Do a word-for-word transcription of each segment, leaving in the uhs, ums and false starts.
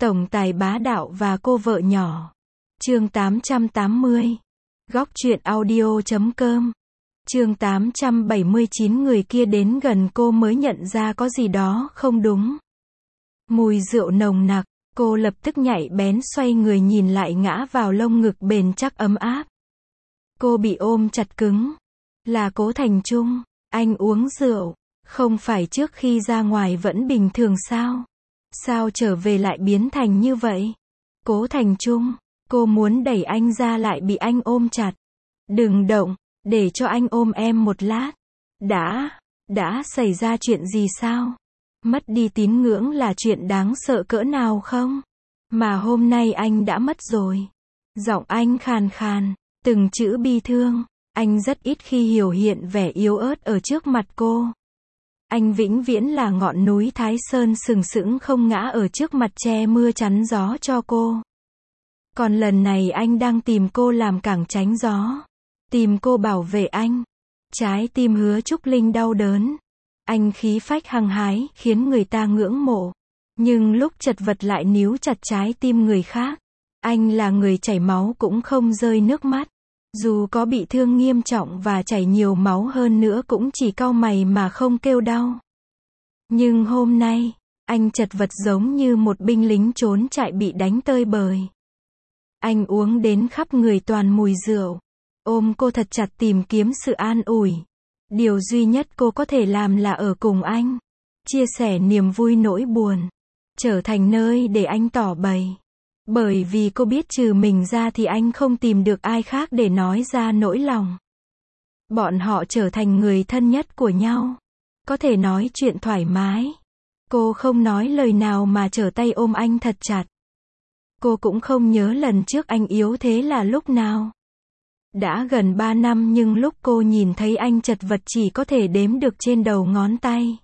Tổng tài bá đạo và cô vợ nhỏ. Chương tám trăm tám mươi. Góc truyện audio chấm com. Chương tám trăm bảy mươi chín. Người kia đến gần cô mới nhận ra có gì đó không đúng. Mùi rượu nồng nặc, cô lập tức nhạy bén xoay người nhìn lại ngã vào lông ngực bền chắc ấm áp. Cô bị ôm chặt cứng. Là Cố Thành Trung. Anh uống rượu, không phải trước khi ra ngoài vẫn bình thường sao? Sao trở về lại biến thành như vậy? Cố Thành Trung, cô muốn đẩy anh ra lại bị anh ôm chặt. Đừng động, để cho anh ôm em một lát. Đã, đã xảy ra chuyện gì sao? Mất đi tín ngưỡng là chuyện đáng sợ cỡ nào không? Mà hôm nay anh đã mất rồi. Giọng anh khàn khàn, từng chữ bi thương. Anh rất ít khi hiểu hiện vẻ yếu ớt ở trước mặt cô. Anh vĩnh viễn là ngọn núi Thái Sơn sừng sững không ngã ở trước mặt che mưa chắn gió cho cô. Còn lần này anh đang tìm cô làm cảng tránh gió. Tìm cô bảo vệ anh. Trái tim Hứa Trúc Linh đau đớn. Anh khí phách hăng hái, khiến người ta ngưỡng mộ. Nhưng lúc chật vật lại níu chặt trái tim người khác. Anh là người chảy máu cũng không rơi nước mắt. Dù có bị thương nghiêm trọng và chảy nhiều máu hơn nữa cũng chỉ cau mày mà không kêu đau. Nhưng hôm nay, anh chật vật giống như một binh lính trốn chạy bị đánh tơi bời. Anh uống đến khắp người toàn mùi rượu. Ôm cô thật chặt tìm kiếm sự an ủi. Điều duy nhất cô có thể làm là ở cùng anh. Chia sẻ niềm vui nỗi buồn. Trở thành nơi để anh tỏ bày. Bởi vì cô biết trừ mình ra thì anh không tìm được ai khác để nói ra nỗi lòng. Bọn họ trở thành người thân nhất của nhau. Có thể nói chuyện thoải mái. Cô không nói lời nào mà trở tay ôm anh thật chặt. Cô cũng không nhớ lần trước anh yếu thế là lúc nào. Đã gần ba năm nhưng lúc cô nhìn thấy anh chật vật chỉ có thể đếm được trên đầu ngón tay.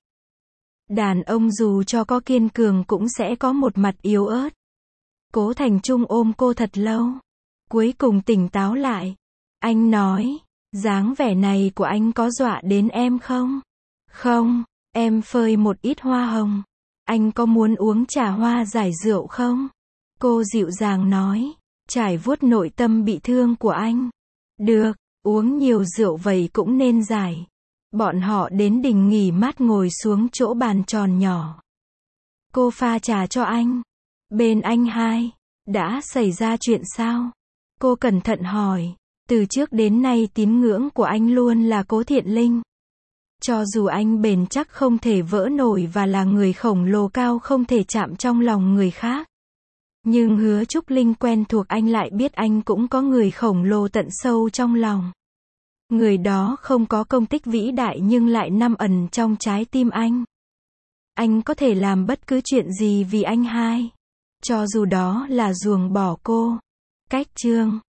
Đàn ông dù cho có kiên cường cũng sẽ có một mặt yếu ớt. Cố Thành Trung ôm cô thật lâu. Cuối cùng tỉnh táo lại. Anh nói, dáng vẻ này của anh có dọa đến em không? Không, em phơi một ít hoa hồng. Anh có muốn uống trà hoa giải rượu không? Cô dịu dàng nói, trải vuốt nội tâm bị thương của anh. Được, uống nhiều rượu vậy cũng nên giải. Bọn họ đến đình nghỉ mát ngồi xuống chỗ bàn tròn nhỏ. Cô pha trà cho anh. Bên anh hai, đã xảy ra chuyện sao? Cô cẩn thận hỏi. Từ trước đến nay tín ngưỡng của anh luôn là Cố Thiện Linh. Cho dù anh bền chắc không thể vỡ nổi và là người khổng lồ cao không thể chạm trong lòng người khác. Nhưng Hứa Trúc Linh quen thuộc anh lại biết anh cũng có người khổng lồ tận sâu trong lòng. Người đó không có công tích vĩ đại nhưng lại nằm ẩn trong trái tim anh. Anh có thể làm bất cứ chuyện gì vì anh hai. Cho dù đó là ruồng bỏ cô. Cách chương